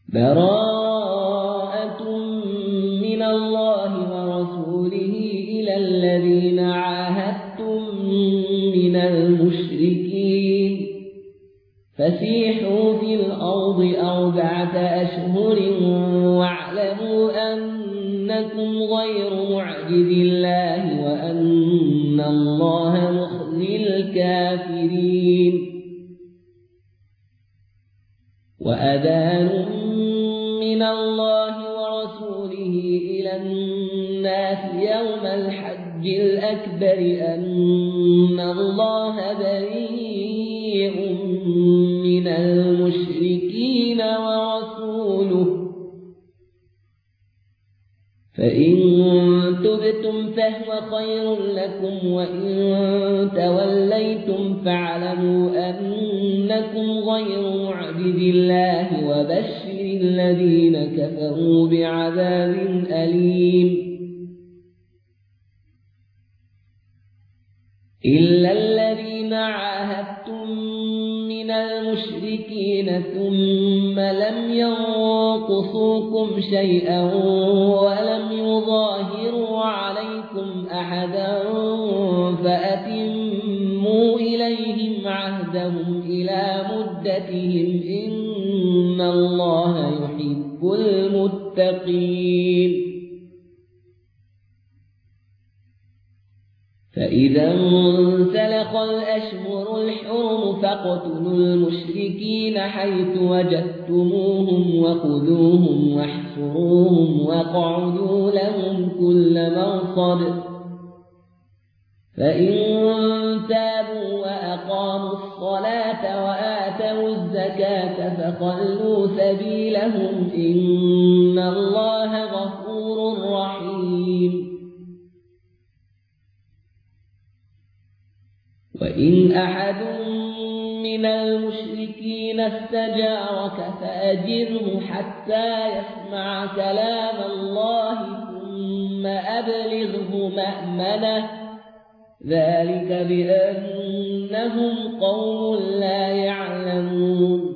براءة من الله ورسوله إلى الذين عاهدتم من المشركين فسيحوا في الأرض 4 أشهر واعلموا أنكم غير معجز الله وأن الله مخزي الكافرين. وأذان من الله ورسوله إلى الناس يوم الحج الأكبر أن الله بريء من المشركين ورسوله فإن تبتم فهو خير لكم وإن توليتم فاعلموا أنكم غير معجز الله وبشر الذين كفروا بعذاب أليم. إلا الذين عاهدتم من المشركين ثم لم ينقصوكم شيئا ولم يظاهروا عليكم أحدا فأتموا إليهم عهدهم إلى مدتهم إن الله يحب المتقين. فإذا انسلخ الأشهر الحرم فاقتلوا المشركين حيث وجدتموهم وخذوهم واحصروهم واقعدوا لهم كل مرصد فإن تابوا وأقاموا الصلاة وآتوا الزكاة فخلوا سبيلهم إن الله غفور رحيم. وإن أحد من المشركين استجارك فأجره حتى يسمع كلام الله ثم أبلغه مأمنه ذلك بأنهم قوم لا يعلمون.